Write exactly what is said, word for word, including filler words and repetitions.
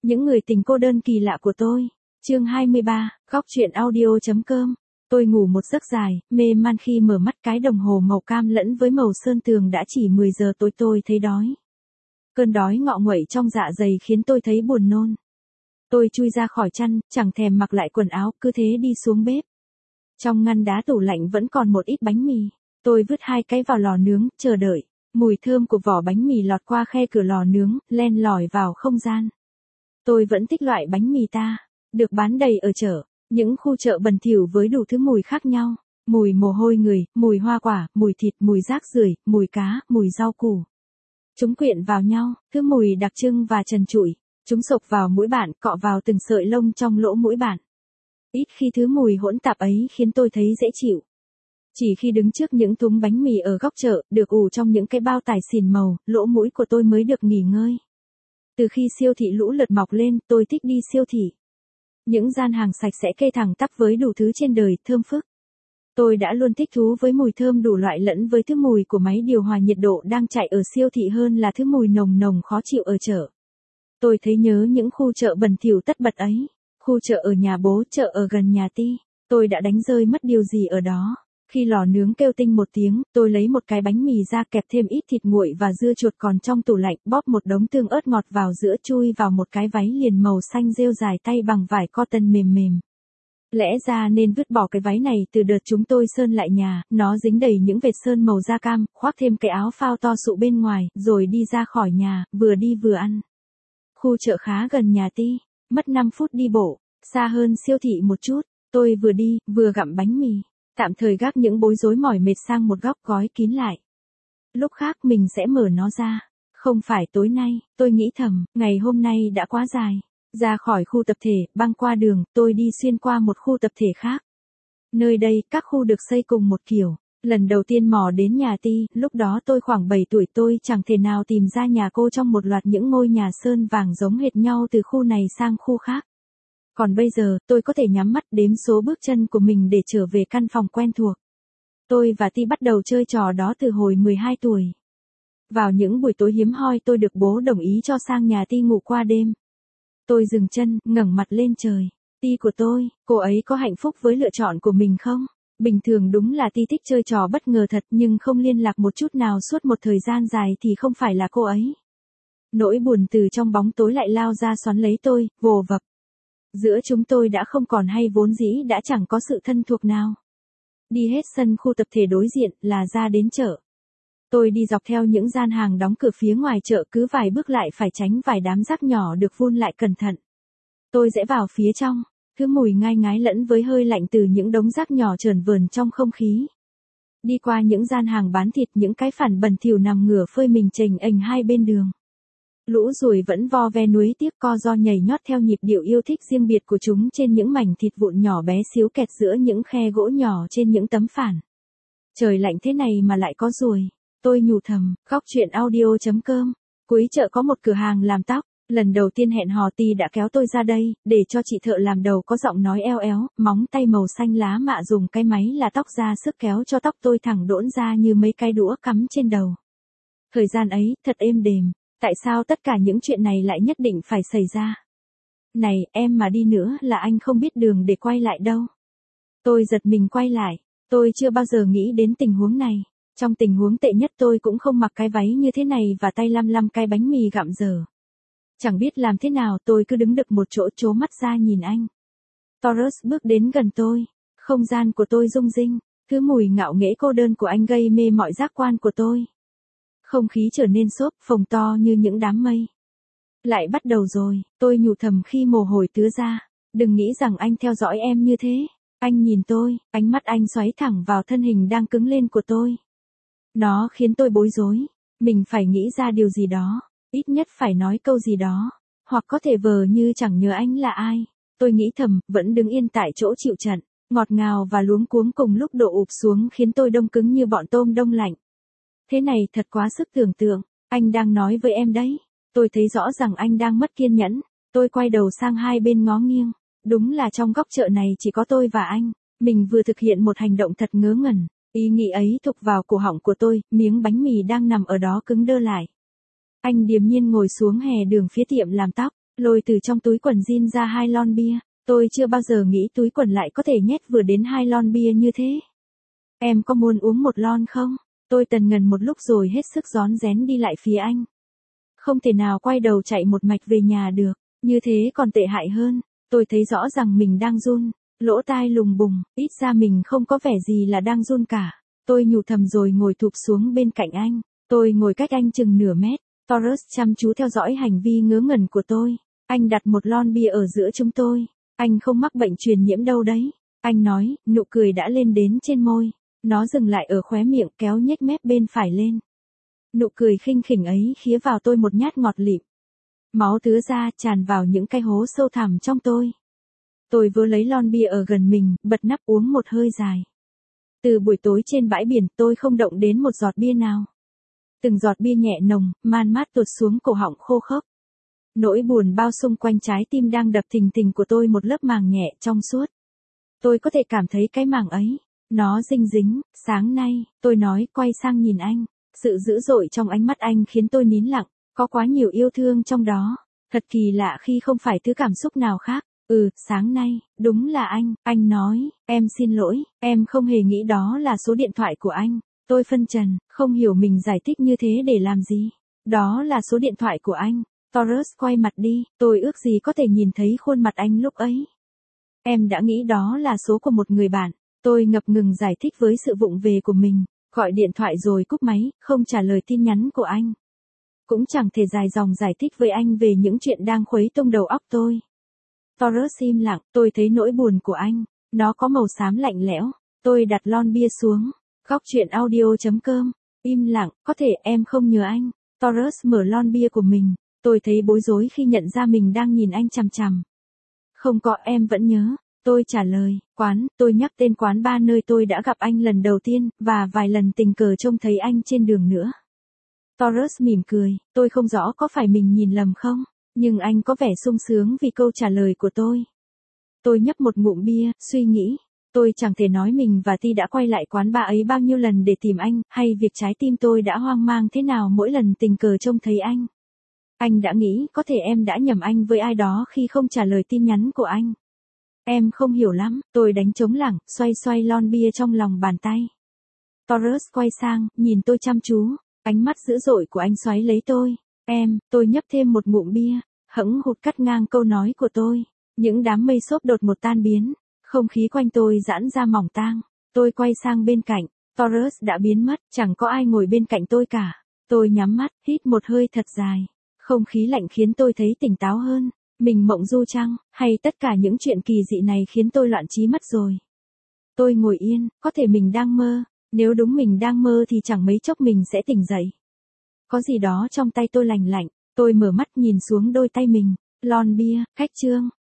Những người tình cô đơn kỳ lạ của tôi. Chương hai mươi ba, góc truyện audio.com. Tôi ngủ một giấc dài, mê man khi mở mắt, cái đồng hồ màu cam lẫn với màu sơn tường đã chỉ mười giờ tối. Tôi thấy đói. Cơn đói ngọ nguậy trong dạ dày khiến tôi thấy buồn nôn. Tôi chui ra khỏi chăn, chẳng thèm mặc lại quần áo, cứ thế đi xuống bếp. Trong ngăn đá tủ lạnh vẫn còn một ít bánh mì. Tôi vứt hai cái vào lò nướng, chờ đợi. Mùi thơm của vỏ bánh mì lọt qua khe cửa lò nướng, len lỏi vào không gian. Tôi vẫn thích loại bánh mì ta, được bán đầy ở chợ, những khu chợ bẩn thỉu với đủ thứ mùi khác nhau. Mùi mồ hôi người, mùi hoa quả, mùi thịt, mùi rác rưởi, mùi cá, mùi rau củ. Chúng quyện vào nhau, thứ mùi đặc trưng và trần trụi. Chúng xộc vào mũi bạn, cọ vào từng sợi lông trong lỗ mũi bạn. Ít khi thứ mùi hỗn tạp ấy khiến tôi thấy dễ chịu. Chỉ khi đứng trước những thúng bánh mì ở góc chợ, được ủ trong những cái bao tải xìn màu, lỗ mũi của tôi mới được nghỉ ngơi. Từ khi siêu thị lũ lượt mọc lên, tôi thích đi siêu thị. Những gian hàng sạch sẽ kê thẳng tắp với đủ thứ trên đời, thơm phức. Tôi đã luôn thích thú với mùi thơm đủ loại lẫn với thứ mùi của máy điều hòa nhiệt độ đang chạy ở siêu thị hơn là thứ mùi nồng nồng khó chịu ở chợ. Tôi thấy nhớ những khu chợ bẩn thỉu tất bật ấy. Khu chợ ở nhà bố, chợ ở gần nhà Ti. Tôi đã đánh rơi mất điều gì ở đó. Khi lò nướng kêu tinh một tiếng, tôi lấy một cái bánh mì ra, kẹp thêm ít thịt nguội và dưa chuột còn trong tủ lạnh, bóp một đống tương ớt ngọt vào giữa, chui vào một cái váy liền màu xanh rêu dài tay bằng vải cotton mềm mềm. Lẽ ra nên vứt bỏ cái váy này từ đợt chúng tôi sơn lại nhà, nó dính đầy những vệt sơn màu da cam, khoác thêm cái áo phao to sụ bên ngoài, rồi đi ra khỏi nhà, vừa đi vừa ăn. Khu chợ khá gần nhà Ti, mất năm phút đi bộ, xa hơn siêu thị một chút. Tôi vừa đi, vừa gặm bánh mì. Tạm thời gác những bối rối mỏi mệt sang một góc, gói kín lại. Lúc khác mình sẽ mở nó ra. Không phải tối nay, tôi nghĩ thầm, ngày hôm nay đã quá dài. Ra khỏi khu tập thể, băng qua đường, tôi đi xuyên qua một khu tập thể khác. Nơi đây, các khu được xây cùng một kiểu. Lần đầu tiên mò đến nhà Ti, lúc đó tôi khoảng bảy tuổi, tôi chẳng thể nào tìm ra nhà cô trong một loạt những ngôi nhà sơn vàng giống hệt nhau từ khu này sang khu khác. Còn bây giờ, tôi có thể nhắm mắt đếm số bước chân của mình để trở về căn phòng quen thuộc. Tôi và Ti bắt đầu chơi trò đó từ hồi mười hai tuổi. Vào những buổi tối hiếm hoi, tôi được bố đồng ý cho sang nhà Ti ngủ qua đêm. Tôi dừng chân, ngẩng mặt lên trời. Ti của tôi, cô ấy có hạnh phúc với lựa chọn của mình không? Bình thường đúng là Ti thích chơi trò bất ngờ thật, nhưng không liên lạc một chút nào suốt một thời gian dài thì không phải là cô ấy. Nỗi buồn từ trong bóng tối lại lao ra xoắn lấy tôi, vồ vập. Giữa chúng tôi đã không còn hay vốn dĩ đã chẳng có sự thân thuộc nào. Đi hết sân khu tập thể đối diện là ra đến chợ. Tôi đi dọc theo những gian hàng đóng cửa phía ngoài chợ, cứ vài bước lại phải tránh vài đám rác nhỏ được vun lại cẩn thận. Tôi rẽ vào phía trong, thứ mùi ngai ngái lẫn với hơi lạnh từ những đống rác nhỏ chờn vờn trong không khí. Đi qua những gian hàng bán thịt, những cái phản bẩn thỉu nằm ngửa phơi mình chềnh ềnh hai bên đường. Lũ ruồi vẫn vo ve nuối tiếc co ro nhảy nhót theo nhịp điệu yêu thích riêng biệt của chúng trên những mảnh thịt vụn nhỏ bé xíu kẹt giữa những khe gỗ nhỏ trên những tấm phản. Trời lạnh thế này mà lại có ruồi. Tôi nhủ thầm, góc truyện audio.com. Cuối chợ có một cửa hàng làm tóc. Lần đầu tiên hẹn hò, Ti đã kéo tôi ra đây, để cho chị thợ làm đầu có giọng nói eo éo, móng tay màu xanh lá mạ dùng cái máy là tóc ra sức kéo cho tóc tôi thẳng đỗn ra như mấy cái đũa cắm trên đầu. Thời gian ấy, thật êm đềm. Tại sao tất cả những chuyện này lại nhất định phải xảy ra? Này, em mà đi nữa là anh không biết đường để quay lại đâu. Tôi giật mình quay lại. Tôi chưa bao giờ nghĩ đến tình huống này. Trong tình huống tệ nhất tôi cũng không mặc cái váy như thế này và tay lăm lăm cái bánh mì gặm dở. Chẳng biết làm thế nào, tôi cứ đứng đực một chỗ, trố mắt ra nhìn anh. Taurus bước đến gần tôi. Không gian của tôi rung rinh. Thứ mùi ngạo nghễ cô đơn của anh gây mê mọi giác quan của tôi. Không khí trở nên xốp, phồng to như những đám mây. Lại bắt đầu rồi, tôi nhủ thầm khi mồ hôi tứa ra. Đừng nghĩ rằng anh theo dõi em như thế. Anh nhìn tôi, ánh mắt anh xoáy thẳng vào thân hình đang cứng lên của tôi. Nó khiến tôi bối rối. Mình phải nghĩ ra điều gì đó. Ít nhất phải nói câu gì đó. Hoặc có thể vờ như chẳng nhớ anh là ai. Tôi nghĩ thầm, vẫn đứng yên tại chỗ chịu trận. Ngọt ngào và luống cuống cùng lúc đổ ụp xuống khiến tôi đông cứng như bọn tôm đông lạnh. Thế này thật quá sức tưởng tượng. Anh đang nói với em đấy. Tôi thấy rõ rằng anh đang mất kiên nhẫn. Tôi quay đầu sang hai bên ngó nghiêng. Đúng là trong góc chợ này chỉ có tôi và anh. Mình vừa thực hiện một hành động thật ngớ ngẩn. Ý nghĩ ấy thục vào cổ họng của tôi, miếng bánh mì đang nằm ở đó cứng đơ lại. Anh điềm nhiên ngồi xuống hè đường phía tiệm làm tóc. lôi từ trong túi quần jean ra hai lon bia. Tôi chưa bao giờ nghĩ túi quần lại có thể nhét vừa đến hai lon bia như thế. Em có muốn uống một lon không? Tôi tần ngần một lúc rồi hết sức rón rén đi lại phía anh. Không thể nào quay đầu chạy một mạch về nhà được, như thế còn tệ hại hơn. Tôi thấy rõ rằng mình đang run, lỗ tai lùng bùng, ít ra mình không có vẻ gì là đang run cả. Tôi nhủ thầm rồi ngồi thụp xuống bên cạnh anh. Tôi ngồi cách anh chừng nửa mét. Taurus chăm chú theo dõi hành vi ngớ ngẩn của tôi. Anh đặt một lon bia ở giữa chúng tôi. Anh không mắc bệnh truyền nhiễm đâu đấy. Anh nói, nụ cười đã lên đến trên môi. Nó dừng lại ở khóe miệng, kéo nhếch mép bên phải lên. Nụ cười khinh khỉnh ấy khía vào tôi một nhát ngọt lịm. Máu tứa ra tràn vào những cái hố sâu thẳm trong tôi. Tôi vừa lấy lon bia ở gần mình, bật nắp uống một hơi dài. Từ buổi tối trên bãi biển tôi không động đến một giọt bia nào. Từng giọt bia nhẹ nồng, man mát tuột xuống cổ họng khô khốc. Nỗi buồn bao xung quanh trái tim đang đập thình thình của tôi một lớp màng nhẹ trong suốt. Tôi có thể cảm thấy cái màng ấy. Nó dinh dính. Sáng nay, tôi nói quay sang nhìn anh. Sự dữ dội trong ánh mắt anh khiến tôi nín lặng. Có quá nhiều yêu thương trong đó. Thật kỳ lạ khi không phải thứ cảm xúc nào khác. Ừ, sáng nay, đúng là anh. Anh nói, em xin lỗi, em không hề nghĩ đó là số điện thoại của anh. Tôi phân trần, không hiểu mình giải thích như thế để làm gì. Đó là số điện thoại của anh. Taurus quay mặt đi, tôi ước gì có thể nhìn thấy khuôn mặt anh lúc ấy. Em đã nghĩ đó là số của một người bạn. Tôi ngập ngừng giải thích với sự vụng về của mình. Gọi điện thoại rồi cúp máy, không trả lời tin nhắn của anh. Cũng chẳng thể dài dòng giải thích với anh về những chuyện đang khuấy tung đầu óc tôi. Taurus im lặng, tôi thấy nỗi buồn của anh. Nó có màu xám lạnh lẽo. Tôi đặt lon bia xuống. Góc chuyện audio chấm com. Im lặng, có thể em không nhớ anh. Taurus mở lon bia của mình. Tôi thấy bối rối khi nhận ra mình đang nhìn anh chằm chằm. Không có, em vẫn nhớ. Tôi trả lời, quán, tôi nhắc tên quán bar nơi tôi đã gặp anh lần đầu tiên, và vài lần tình cờ trông thấy anh trên đường nữa. Taurus mỉm cười, tôi không rõ có phải mình nhìn lầm không, nhưng anh có vẻ sung sướng vì câu trả lời của tôi. Tôi nhấp một ngụm bia, suy nghĩ. Tôi chẳng thể nói mình và Ti đã quay lại quán bar ấy bao nhiêu lần để tìm anh, hay việc trái tim tôi đã hoang mang thế nào mỗi lần tình cờ trông thấy anh. Anh đã nghĩ có thể em đã nhầm anh với ai đó khi không trả lời tin nhắn của anh. Em không hiểu lắm, tôi đánh trống lảng, xoay xoay lon bia trong lòng bàn tay. Taurus quay sang, nhìn tôi chăm chú, ánh mắt dữ dội của anh xoáy lấy tôi. Em, tôi nhấp thêm một ngụm bia, hững hụt cắt ngang câu nói của tôi. Những đám mây xốp đột một tan biến, không khí quanh tôi giãn ra mỏng tang. Tôi quay sang bên cạnh, Taurus đã biến mất, chẳng có ai ngồi bên cạnh tôi cả. Tôi nhắm mắt, hít một hơi thật dài. Không khí lạnh khiến tôi thấy tỉnh táo hơn. Mình mộng du chăng, hay tất cả những chuyện kỳ dị này khiến tôi loạn trí mất rồi. Tôi ngồi yên, có thể mình đang mơ. Nếu đúng mình đang mơ thì chẳng mấy chốc mình sẽ tỉnh dậy. Có gì đó trong tay tôi lành lạnh. Tôi mở mắt nhìn xuống đôi tay mình. Lon bia, khách trương,